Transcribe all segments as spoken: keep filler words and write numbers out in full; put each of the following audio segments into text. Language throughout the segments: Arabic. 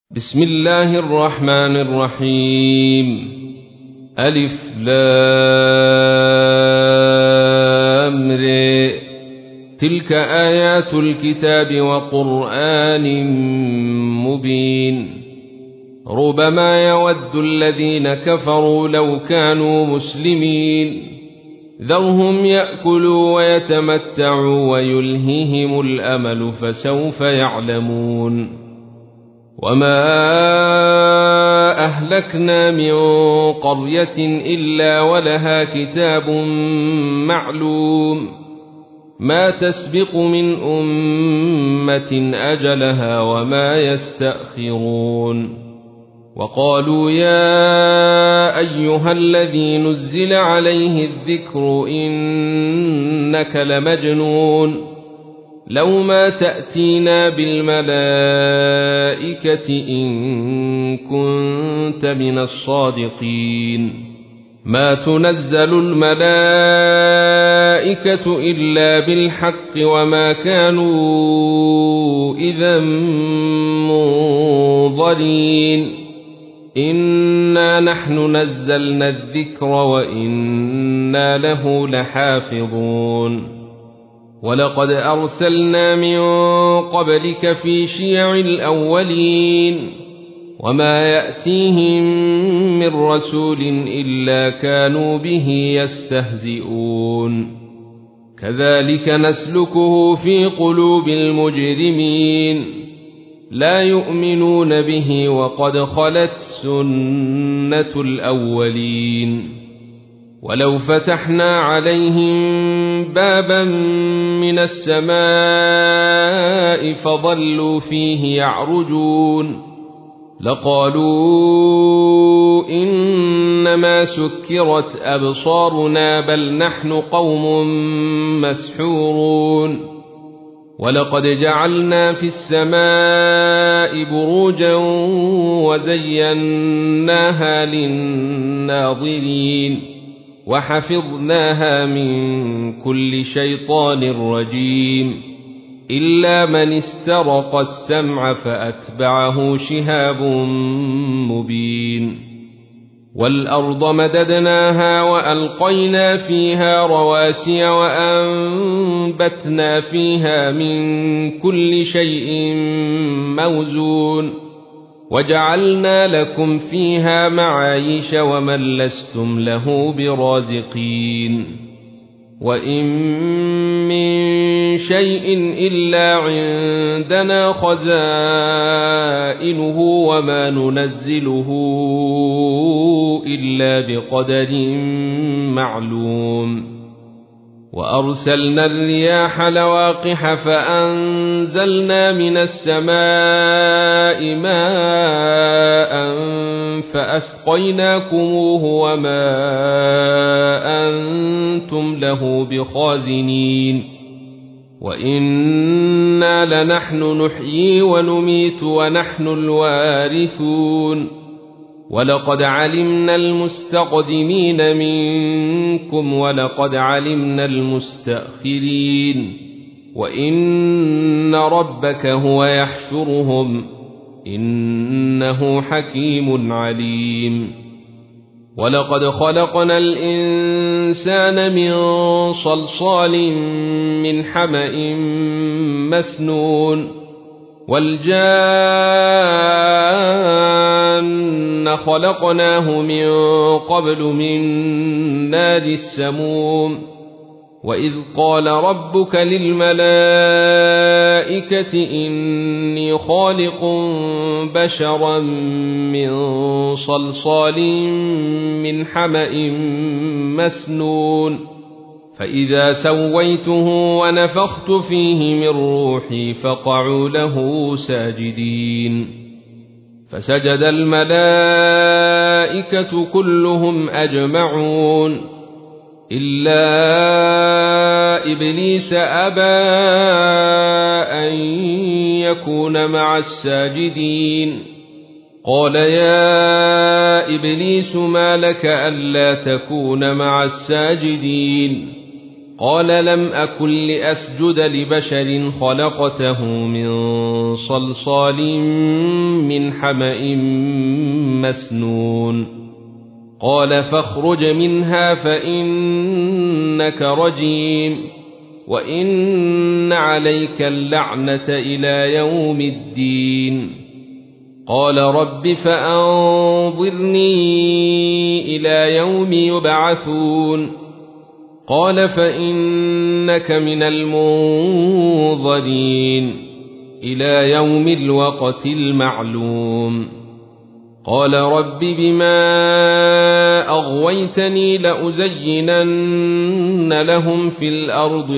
بسم الله الرحمن الرحيم. ألف لام ر. تلك آيات الكتاب وقرآن مبين. ربما يود الذين كفروا لو كانوا مسلمين ذرهم يأكلوا ويتمتعوا ويلههم الأمل فسوف يعلمون. وما أهلكنا من قرية إلا ولها كتاب معلوم ما تسبق من أمة أجلها وما يستأخرون. وقالوا يا أيها الذي نزل عليه الذكر إنك لمجنون لو ما تأتينا بالملائكة إن كنت من الصادقين. ما تنزل الملائكة إلا بالحق وما كانوا إذا منظرين. إنا نحن نزلنا الذكر وإنا له لحافظون. ولقد أرسلنا من قبلك في شيع الأولين وما يأتيهم من رسول إلا كانوا به يستهزئون. كذلك نسلكه في قلوب المجرمين لا يؤمنون به وقد خلت سنة الأولين. ولو فتحنا عليهم بابا من السماء فظلوا فيه يعرجون لقالوا إنما سكرت أبصارنا بل نحن قوم مسحورون. ولقد جعلنا في السماء بروجا وزيناها للناظرين وحفظناها من كل شيطان رجيم إلا من استرق السمع فأتبعه شهاب مبين. والأرض مددناها وألقينا فيها رواسي وأنبتنا فيها من كل شيء موزون وجعلنا لكم فيها معايش ومن لستم له برازقين. وإن من شيء إلا عندنا خزائنه وما ننزله إلا بقدر معلوم. وأرسلنا الرياح لواقح فأنزلنا من السماء ماء فأسقيناكموه وما أنتم له بخازنين. وإنا لنحن نحيي ونميت ونحن الوارثون. ولقد علمنا المستقدمين منكم ولقد علمنا المستأخرين وإن ربك هو يحشرهم إنه حكيم عليم. ولقد خلقنا الإنسان من صلصال من حمأ مسنون والجان خلقناه من قبل من نار السموم. وإذ قال ربك للملائكة إني خالق بشرا من صلصال من حمأ مسنون فإذا سويته ونفخت فيه من روحي فقعوا له ساجدين. فسجد الملائكة كلهم أجمعون إلا إبليس أبى أن يكون مع الساجدين. قال يا إبليس ما لك ألا تكون مع الساجدين قال لم أكن لأسجد لبشر خلقته من صلصال من حمأ مسنون قال فاخرج منها فإنك رجيم وإن عليك اللعنة إلى يوم الدين قال رب فأنظرني إلى يوم يبعثون قال فإنك من المنظرين إلى يوم الوقت المعلوم قال رب بما أغويتني لأزينن لهم في الأرض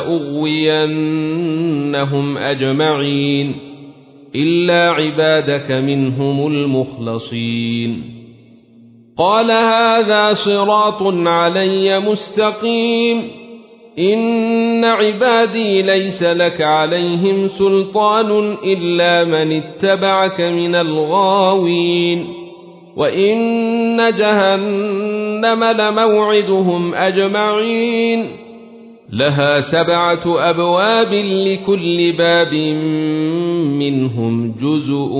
ولأغوينهم أجمعين إلا عبادك منهم المخلصين قال هذا صراط علي مستقيم إن عبادي ليس لك عليهم سلطان إلا من اتبعك من الغاوين وإن جهنم لموعدهم أجمعين لها سبعة أبواب لكل باب منهم جزء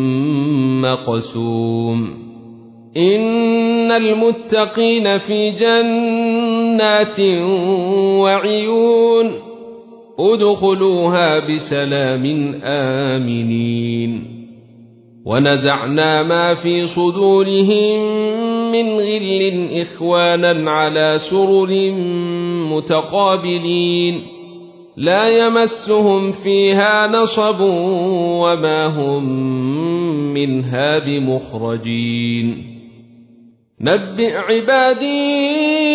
مقسوم إن المتقين في جنات وعيون ادخلوها بسلام آمنين ونزعنا ما في صدورهم من غل إخوانا على سرر متقابلين لا يمسهم فيها نصب وما هم منها بمخرجين نبئ عبادي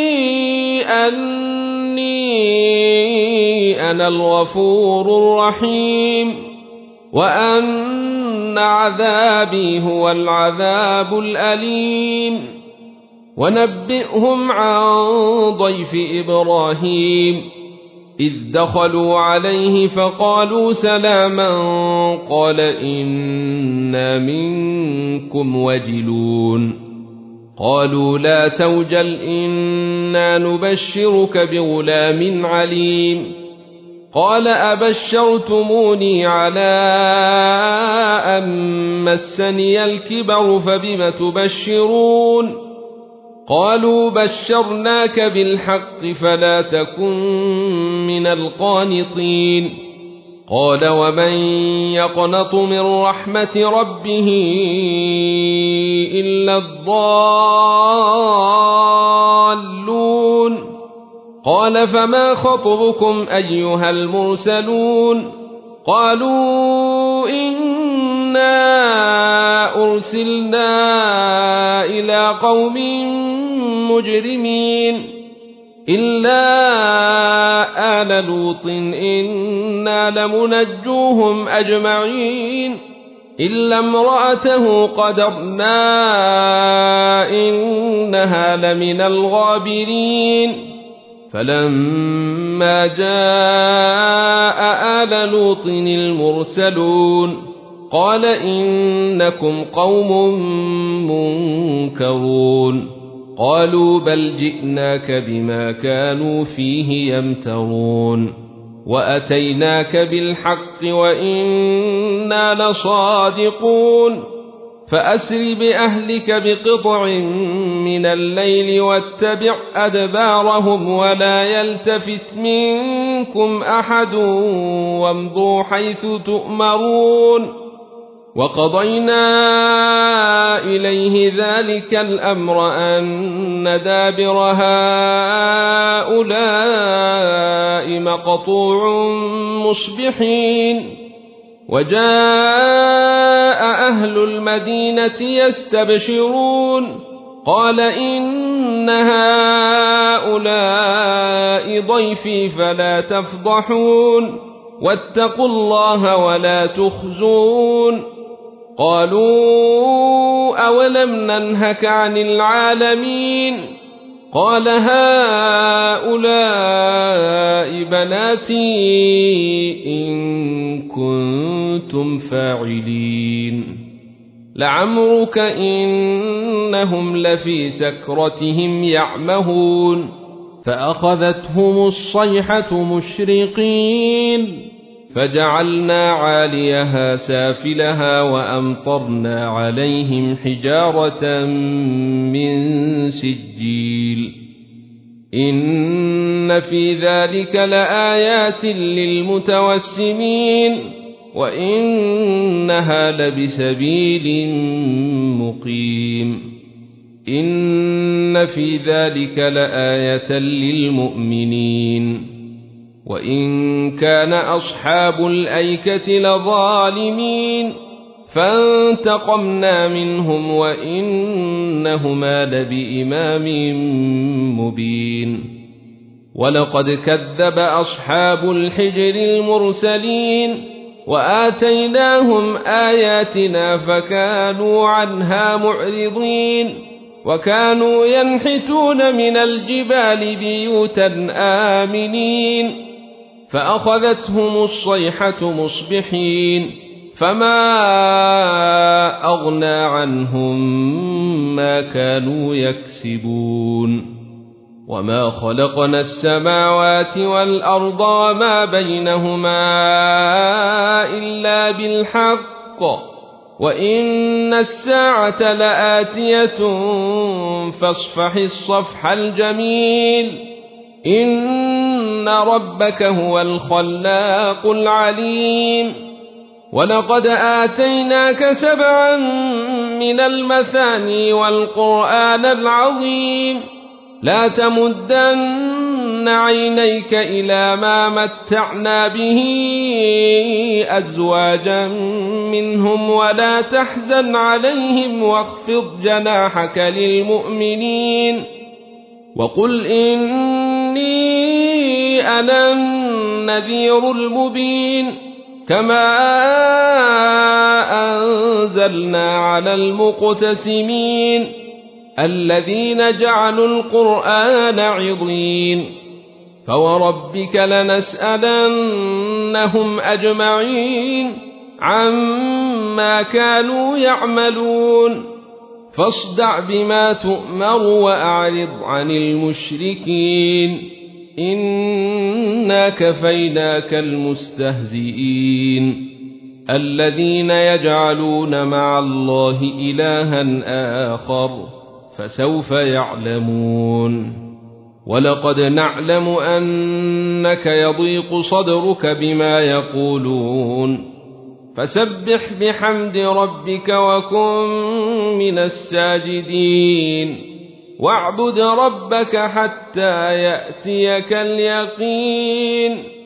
أني أنا الغفور الرحيم وأن عذابي هو العذاب الأليم ونبئهم عن ضيف إبراهيم إذ دخلوا عليه فقالوا سلاما قال إنا منكم وجلون قالوا لا توجل إنا نبشرك بغلام عليم قال أبشرتموني على أن مسني الكبر فبم تبشرون قالوا بشرناك بالحق فلا تكن من القانطين قال ومن يقنط من رحمة ربه إلا الضالون قال فما خطبكم أيها المرسلون قالوا إنا أرسلنا إلى قوم مجرمين إلا آل لوط إنا لمنجوهم أجمعين إلا امرأته قدرنا إنها لمن الغابرين فلما جاء آل لوط المرسلون قال إنكم قوم منكرون قالوا بل جئناك بما كانوا فيه يمترون وأتيناك بالحق وإنا لصادقون فأسر بأهلك بقطع من الليل واتبع أدبارهم ولا يلتفت منكم أحد وامضوا حيث تؤمرون وقضينا إليه ذلك الأمر أن دابر هؤلاء مقطوع مصبحين وجاء أهل المدينة يستبشرون قال إن هؤلاء ضيفي فلا تفضحون واتقوا الله ولا تخزون قالوا أولم ننهك عن العالمين قال هؤلاء بناتي إن كنتم فاعلين لعمرك إنهم لفي سكرتهم يعمهون فأخذتهم الصيحة مشرقين فجعلنا عاليها سافلها وأمطرنا عليهم حجارة من سجيل إن في ذلك لآيات للمتوسمين وإنها لبسبيل مقيم إن في ذلك لآية للمؤمنين وإن كان أصحاب الأيكة لظالمين فانتقمنا منهم وإنهما لبإمام مبين ولقد كذب أصحاب الحجر المرسلين وآتيناهم آياتنا فكانوا عنها معرضين وكانوا ينحتون من الجبال بيوتا آمنين فأخذتهم الصيحة مصبحين فما أغنى عنهم ما كانوا يكسبون وما خلقنا السماوات والأرض وما بينهما إلا بالحق وإن الساعة لآتية فاصفح الصفح الجميل إن ربك هو الخلاق العليم ولقد آتيناك سبعا من المثاني والقرآن العظيم لا تمدن عينيك إلى ما متعنا به أزواجا منهم ولا تحزن عليهم واخفض جناحك للمؤمنين وقل إني أنا النذير المبين كما أنزلنا على المقتسمين الذين جعلوا القرآن عضين فوربك لنسألنهم أجمعين عما كانوا يعملون فاصدع بما تؤمر وأعرض عن المشركين إنا كفيناك المستهزئين الذين يجعلون مع الله إلها آخر فسوف يعلمون ولقد نعلم أنك يضيق صدرك بما يقولون فسبح بحمد ربك وكن من الساجدين واعبد ربك حتى يأتيك اليقين